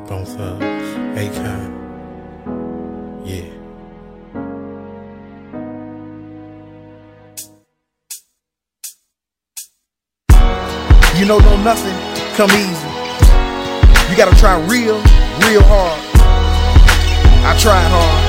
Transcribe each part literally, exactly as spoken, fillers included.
Bone Thugs, Akon, yeah. You know, don't nothing come easy. You gotta try real, real hard. I tried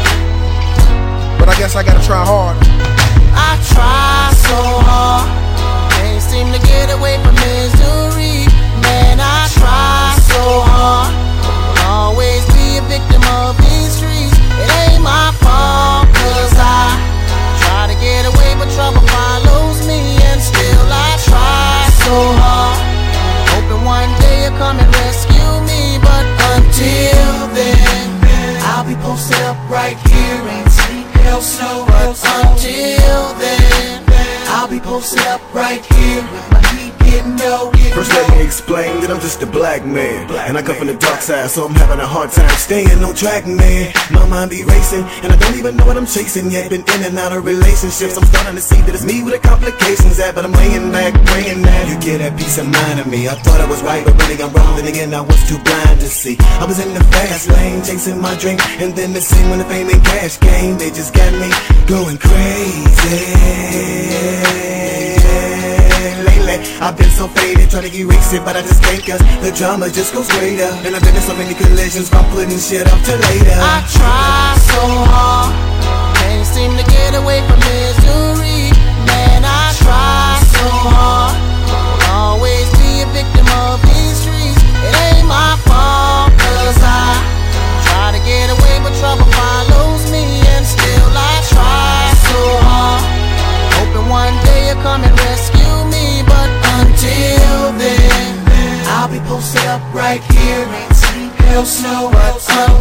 hard, but I guess I gotta try harder. I try so hard, can't seem to get away from misery. Man, I try so hard, will always be a victim of these streets. It ain't my fault, cause I try to get away, but trouble follows me. And still I try so hard, hoping one day you'll come and rescue me. But until then, I'll be posted up right here, ain't sleep, hell, snow. But until then, I'll be posted up right here with my heat getting low. First let me explain that I'm just a black man, and I come from the dark side, so I'm having a hard time staying on track, man. My mind be racing, and I don't even know what I'm chasing yet. Been in and out of relationships, I'm starting to see that it's me with the complications at. But I'm laying back, praying that you get that peace of mind of me. I thought I was right, but really I'm wrong. Then again, I was too blind to see. I was in the fast lane, chasing my dream, and then the scene when the fame and cash came, they just got me going crazy. Lately, I've been so faded, trying to erase it, but I just can't, cause the drama just goes greater. And I've been in so many collisions from putting shit up to later. I try so hard, can't seem to get away from misery. Man, I try so hard, will always be a victim of these streets. It ain't my fault, cause I try to get away, but trouble follows me. And still I try so hard, hoping one day you'll come and rescue me. But until then, I'll be posted up right here, ain't sleep, hell, snow. But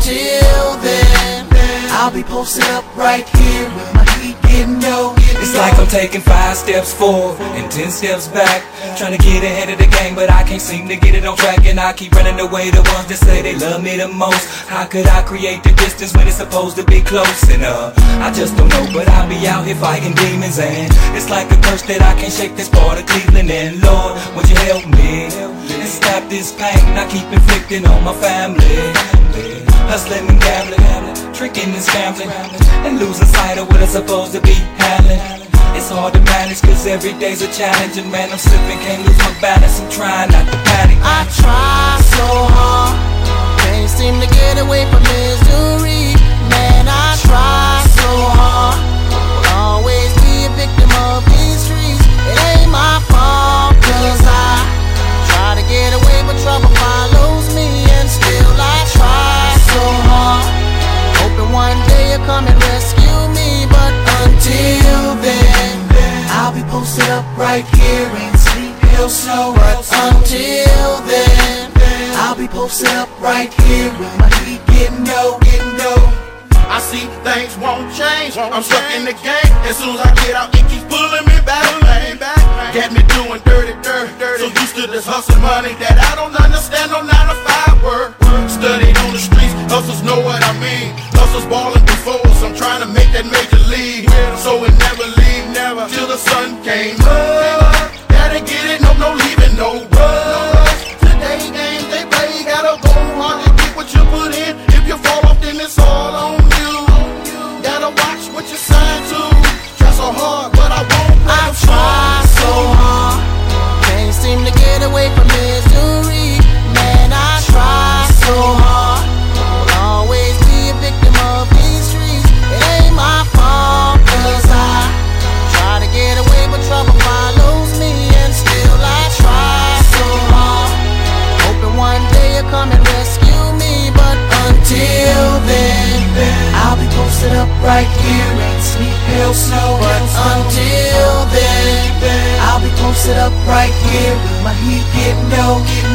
until then, I'll be posted up right here with my heat getting low. It's like I'm taking five steps forward and ten steps back, trying to get ahead of the game, but I can't seem to get it on track. And I keep running away the ones that say they love me the most. How could I create the distance when it's supposed to be close? And uh, I just don't know, but I'll be out here fighting demons. And it's like a curse that I can't shake, this part of Cleveland. And Lord, would you help me and stop this pain I keep inflicting on my family? Hustling and gambling, tricking and scrambling, and losing sight of what I'm supposed to be handling. It's hard to manage, cause every day's a challenge. And man, I'm slipping, can't lose my balance, I'm trying not to panic. I try so hard, can't seem to get away from misery. Man, I try so hard, will always be a victim of these streets. It ain't my fault, cause I try to get away, but trouble follows me. And still I try so hard, hoping one day you'll come and rescue me. But until then, I'll be posted up right here, ain't sleep, hell, snow. But until then, I'll be posted up right here with my heat getting low, getting low. I see things won't change, I'm stuck in the game. As soon as I get out, it keeps pulling me back, man. Got me doing dirty, dirty, dirty. So used to this hustle money that I don't understand, no nine to five work. Studied on the streets, hustles know what I mean. Hustles balling before us, I'm trying to make that major league. So it never leave, never, till the sun came up. Gotta get it, no, no leaving, no rush. Today games they play, gotta go hard to get what you put in. If you fall off, then it's all on you. Gotta watch what you sign to. Try so hard, but I won't. I try so hard, can't seem to get away from misery. Man, I try so hard, will always be a victim of these streets. It ain't my fault, cause I try to get away, but trouble follows me. And still I try so hard, hoping one day you'll come and rescue me. But until then, I'll be posted up right here, ain't sleep, hell, snow. But until then, I'll be posted up right here with my heat getting low, getting